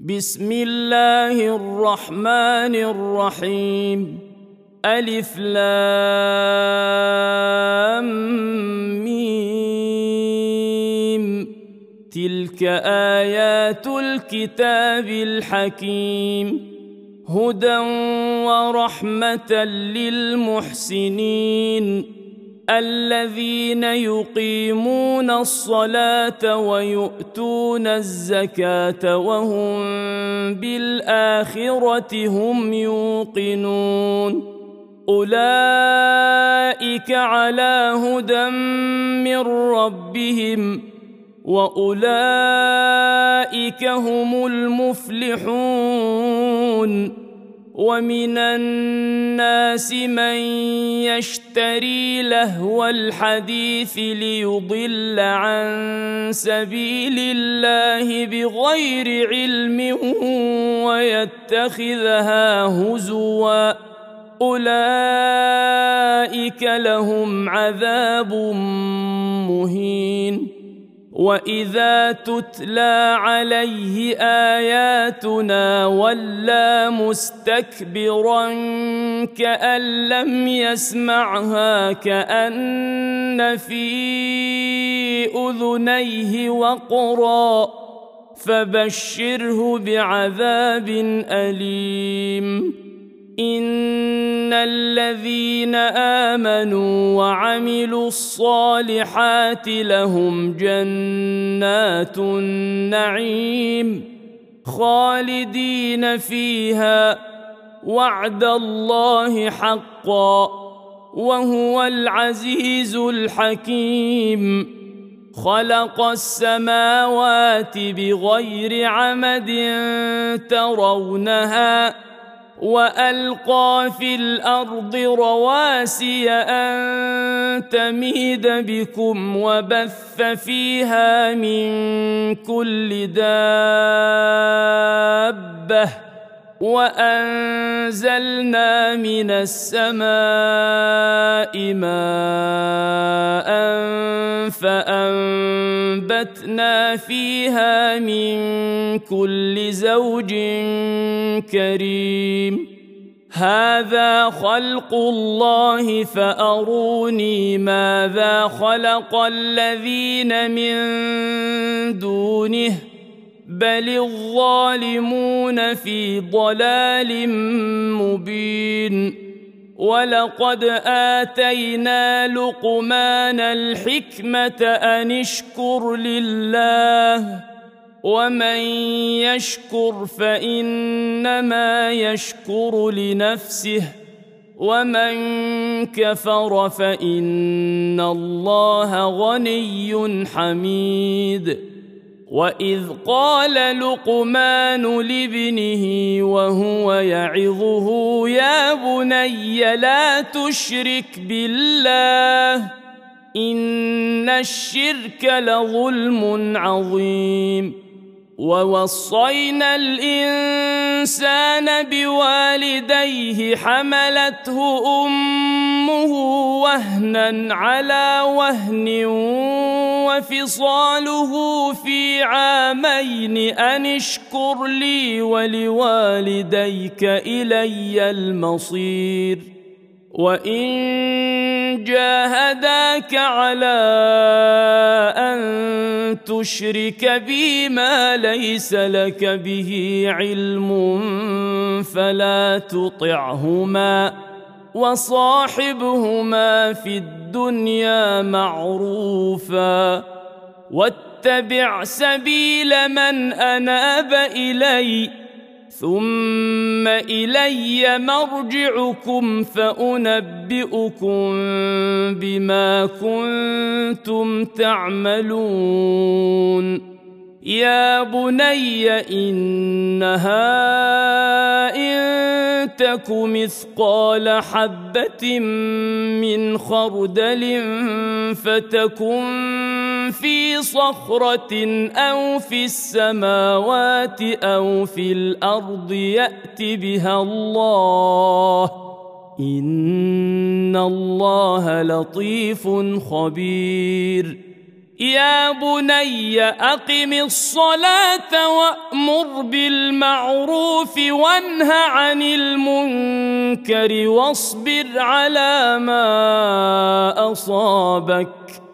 بسم الله الرحمن الرحيم. ألف لام ميم. تلك آيات الكتاب الحكيم، هدى ورحمة للمحسنين الذين يقيمون الصلاة ويؤتون الزكاة وهم بالآخرة هم يوقنون. أولئك على هدى من ربهم وأولئك هم المفلحون. ومن الناس من يشتري لهو الحديث ليضل عن سبيل الله بغير علم ويتخذها هزوا، أولئك لهم عذاب مهين. وإذا تتلى عليه آياتنا ولى مستكبرا كأن لم يسمعها كأن في أذنيه وقرا، فبشره بعذاب أليم. إن الذين آمنوا وعملوا الصالحات لهم جنات النعيم خالدين فيها، وعد الله حقا وهو العزيز الحكيم. خلق السماوات بغير عمد ترونها وألقى في الأرض رواسي أن تميد بكم وبث فيها من كل دابة، وأنزلنا من السماء ماء فأنبتنا فيها من كل زوج كريم. هذا خلق الله فأروني ماذا خلق الذين من دونه، بل الظالمون في ضلال مبين. ولقد آتينا لقمان الحكمة أن اشكر لله، ومن يشكر فإنما يشكر لنفسه، ومن كفر فإن الله غني حميد. وإذ قال لقمان لابنه وهو يعظه يا بني لا تشرك بالله إن الشرك لظلم عظيم. ووصينا الإنسان بوالديه حملته أمه وهنا على وهن وفصاله في عامين أن اشكر لي ولوالديك إلي المصير. وإن جاهداك على أن تشرك بي ما ليس لك به علم فلا تطعهما، وصاحبهما في الدنيا معروفا، واتبع سبيل من أناب إلي، ثم إلي مرجعكم فأنبئكم بما كنتم تعملون. يا بني إنها إن تك مثقال حبة من خردل فتكن في صخرة أو في السماوات أو في الأرض يأت بها الله، إن الله لطيف خبير. يا بني أقم الصلاة وأمر بالمعروف وانه عن المنكر واصبر على ما أصابك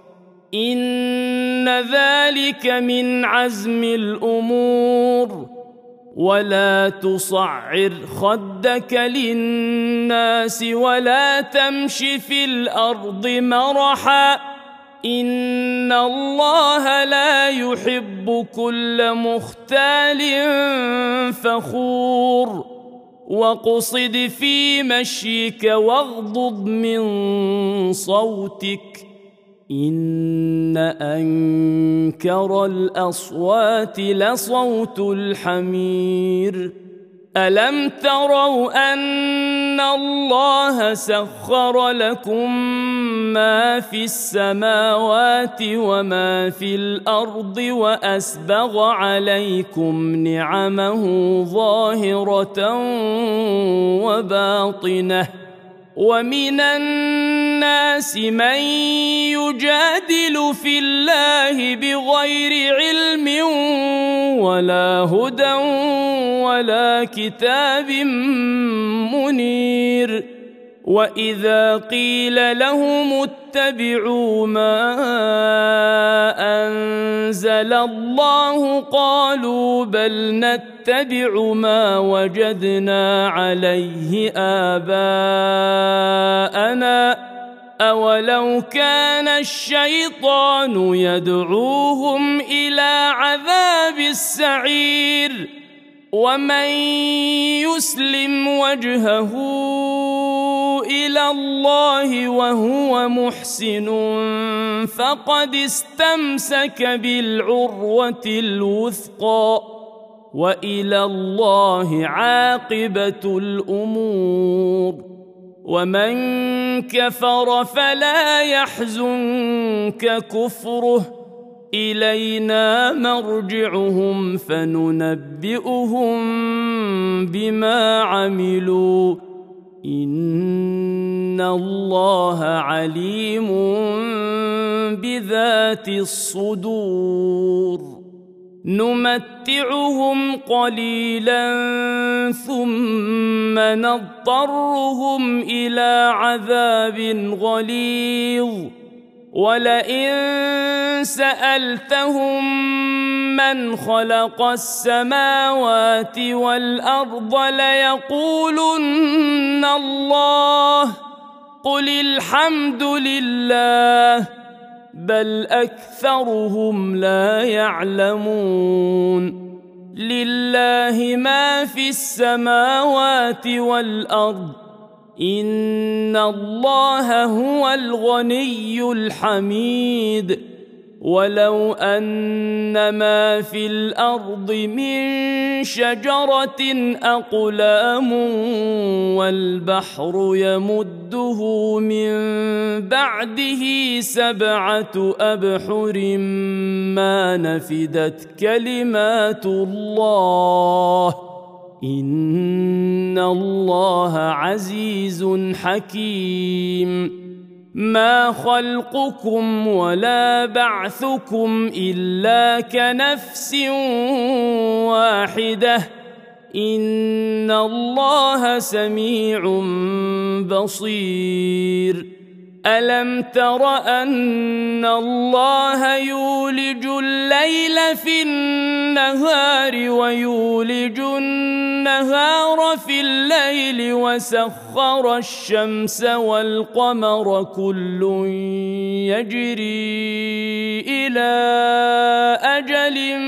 إن ذلك من عزم الأمور ولا تصعر خدك للناس ولا تمش في الأرض مرحا إن الله لا يحب كل مختال فخور واقصد في مشيك واغضض من صوتك إن أنكر الأصوات لصوت الحمير ألم تروا أن الله سخر لكم ما في السماوات وما في الأرض وأسبغ عليكم نعمه ظاهرة وباطنة ومن الناس من يجادل في الله بغير علم ولا هدى ولا كتاب منير وإذا قيل لهم اتبعوا ما أنزل الله قالوا بل نتبع ما وجدنا عليه آباءنا أولو كان الشيطان يدعوهم إلى عذاب السعير ومن يسلم وجهه إلى الله وهو محسن فقد استمسك بالعروة الوثقى وإلى الله عاقبة الأمور ومن كفر فلا يحزنك كفره إلينا مرجعهم فننبئهم بما عملوا إن الله عليم بذات الصدور نمتعهم قليلا ثم نضطرهم إلى عذاب غليظ ولئن سألتهم من خلق السماوات والأرض ليقولن الله قل الحمد لله بل أكثرهم لا يعلمون لله ما في السماوات والأرض إن الله هو الغني الحميد ولو أن ما في الأرض من شجرة أقلام والبحر يمده من بعده 7 أبحر ما نفدت كلمات الله إن الله عزيز حكيم ما خلقكم ولا بعثكم إلا كنفس واحدة إن الله سميع بصير ألم تر أن الله يولج الليل في النهار ويولج النهار في الليل وسخر الشمس والقمر كل يجري إلى أجل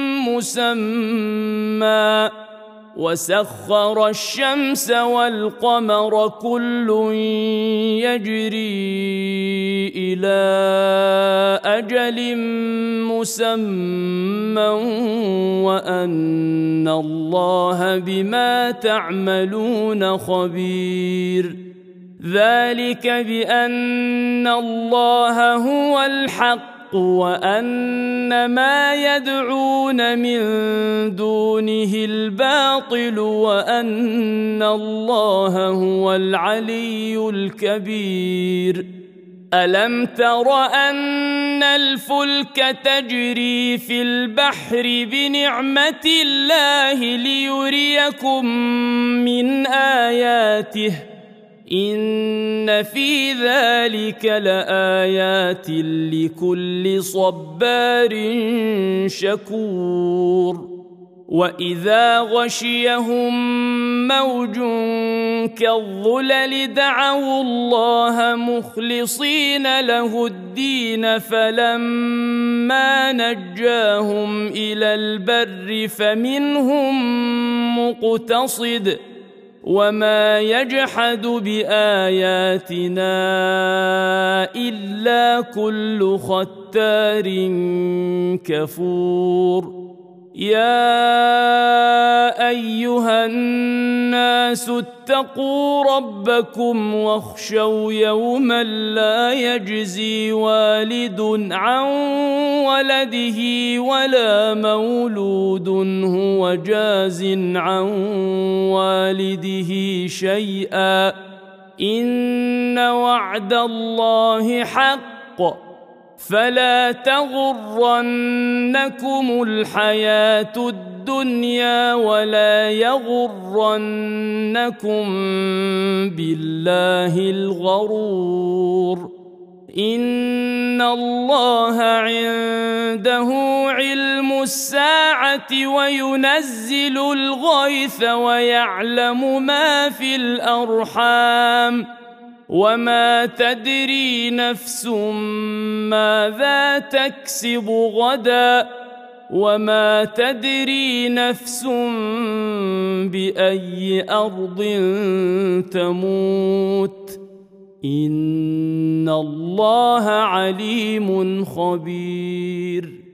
مسمى وسخر الشمس والقمر كل يجري إلى أجل مسمى وأن الله بما تعملون خبير ذلك بأن الله هو الحق وأن ما يدعون من دونه الباطل وأن الله هو العلي الكبير ألم تر أن الفلك تجري في البحر بنعمة الله ليريكم من آياته إن في ذلك لآيات لكل صبار شكور وإذا غشيهم موج كالظلل دعوا الله مخلصين له الدين فلما نجاهم إلى البر فمنهم مقتصد وما يجحد بآياتنا إلا كل ختار كفور يا أيها الناس اتقوا ربكم واخشوا يوما لا يجزي والد عن ولده ولا مولود هو جاز عن والده شيئا إن وعد الله حق فلا تغرنكم الحياة الدنيا ولا يغرنكم بالله الغرور إن الله عنده علم الساعة وينزل الغيث ويعلم ما في الأرحام وما تدري نفس ماذا تكسب غدا وما تدري نفس بأي أرض تموت إن الله عليم خبير